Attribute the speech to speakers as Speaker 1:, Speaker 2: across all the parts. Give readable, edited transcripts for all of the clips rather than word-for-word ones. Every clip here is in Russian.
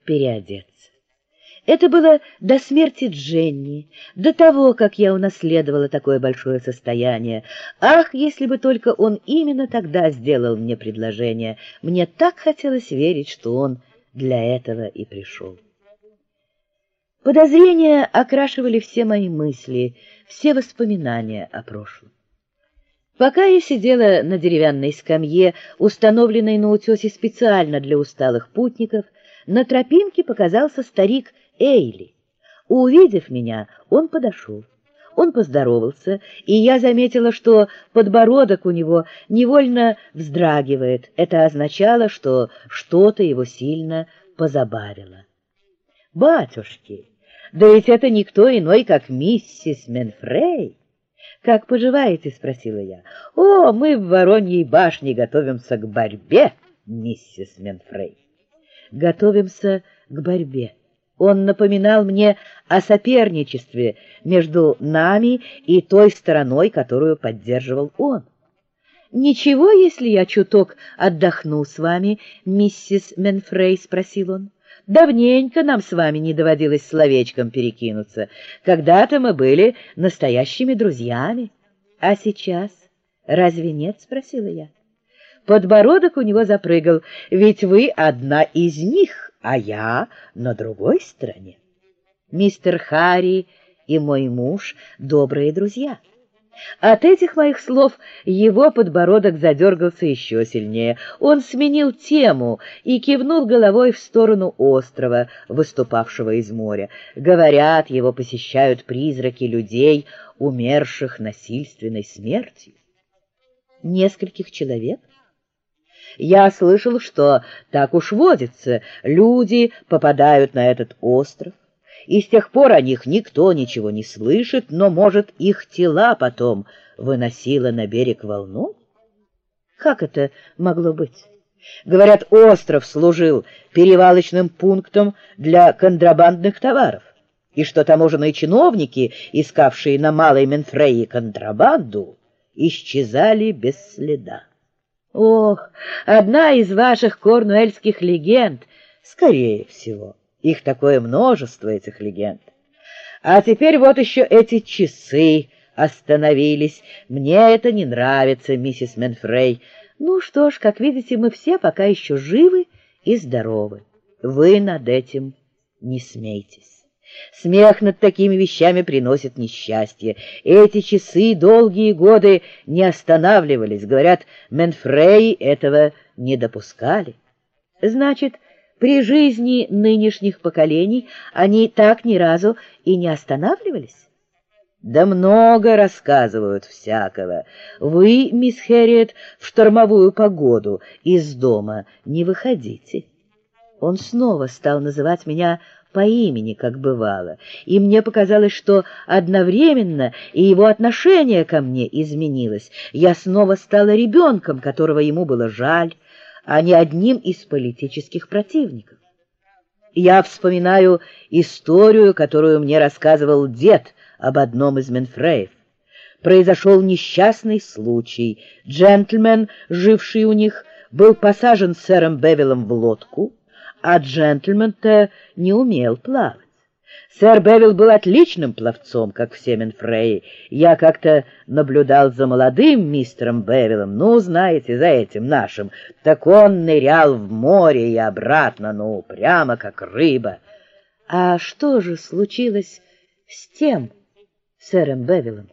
Speaker 1: переодеться. Это было до смерти Дженни, до того, как я унаследовала такое большое состояние. Ах, если бы только он именно тогда сделал мне предложение! Мне так хотелось верить, что он для этого и пришел. Подозрения окрашивали все мои мысли, все воспоминания о прошлом. Пока я сидела на деревянной скамье, установленной на утесе специально для усталых путников, на тропинке показался старик Эйли. Увидев меня, он подошел. Он поздоровался, и я заметила, что подбородок у него невольно вздрагивает. Это означало, что что-то его сильно позабавило. «Батюшки, да ведь это никто иной, как миссис Менфрей!» «Как поживаете?» — спросила я. «О, мы в Вороньей башне готовимся к борьбе, миссис Менфрей». «Готовимся к борьбе». Он напоминал мне о соперничестве между нами и той стороной, которую поддерживал он. «Ничего, если я чуток отдохну с вами, миссис Менфрей?» — спросил он. «Давненько нам с вами не доводилось словечком перекинуться. Когда-то мы были настоящими друзьями. А сейчас? Разве нет?» — спросила я. Подбородок у него запрыгал. «Ведь вы одна из них, а я на другой стороне. Мистер Харри и мой муж — добрые друзья». От этих моих слов его подбородок задергался еще сильнее. Он сменил тему и кивнул головой в сторону острова, выступавшего из моря. Говорят, его посещают призраки людей, умерших насильственной смертью. Нескольких человек? Я слышал, что так уж водится. Люди попадают на этот остров, и с тех пор о них никто ничего не слышит, но, может, их тела потом выносило на берег волной? Как это могло быть? Говорят, остров служил перевалочным пунктом для контрабандных товаров, и что таможенные чиновники, искавшие на Малой Менфрее контрабанду, исчезали без следа. Ох, одна из ваших корнуэльских легенд, скорее всего. Их такое множество, этих легенд. А теперь вот еще эти часы остановились. Мне это не нравится, миссис Менфрей. Ну что ж, как видите, мы все пока еще живы и здоровы. Вы над этим не смейтесь. Смех над такими вещами приносит несчастье. Эти часы долгие годы не останавливались. Говорят, Менфрей этого не допускали. Значит, при жизни нынешних поколений они так ни разу и не останавливались? Да много рассказывают всякого. Вы, мисс Хэрриет, в штормовую погоду из дома не выходите. Он снова стал называть меня по имени, как бывало, и мне показалось, что одновременно и его отношение ко мне изменилось. Я снова стала ребенком, которого ему было жаль, а не одним из политических противников. Я вспоминаю историю, которую мне рассказывал дед об одном из Менфреев. Произошел несчастный случай. Джентльмен, живший у них, был посажен сэром Бевиллом в лодку, а джентльмен-то не умел плавать. Сэр Бевилл был отличным пловцом, как все Менфреи. Я как-то наблюдал за молодым мистером Бевиллом, ну, знаете, за этим нашим. Так он нырял в море и обратно, ну, прямо как рыба. А что же случилось с тем сэром Бевиллом?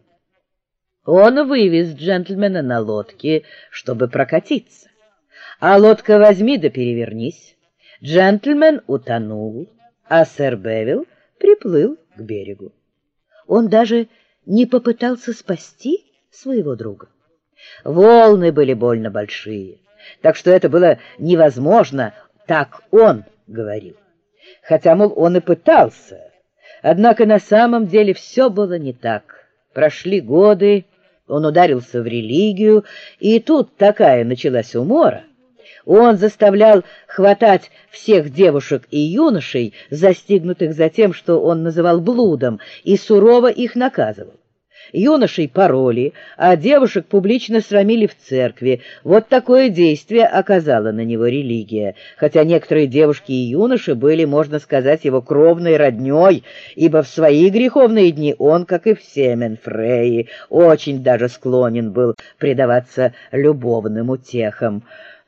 Speaker 1: Он вывез джентльмена на лодке, чтобы прокатиться. А лодка возьми да перевернись. Джентльмен утонул, а сэр Бевилл приплыл к берегу. Он даже не попытался спасти своего друга. Волны были больно большие, так что это было невозможно, так он говорил. Хотя, мол, он и пытался. Однако на самом деле все было не так. Прошли годы, он ударился в религию, и тут такая началась умора. Он заставлял хватать всех девушек и юношей, застигнутых за тем, что он называл блудом, и сурово их наказывал. юношей пороли, а девушек публично срамили в церкви. Вот такое действие оказала на него религия, хотя некоторые девушки и юноши были, можно сказать, его кровной роднёй, ибо в свои греховные дни он, как и все Менфреи, очень даже склонен был предаваться любовным утехам.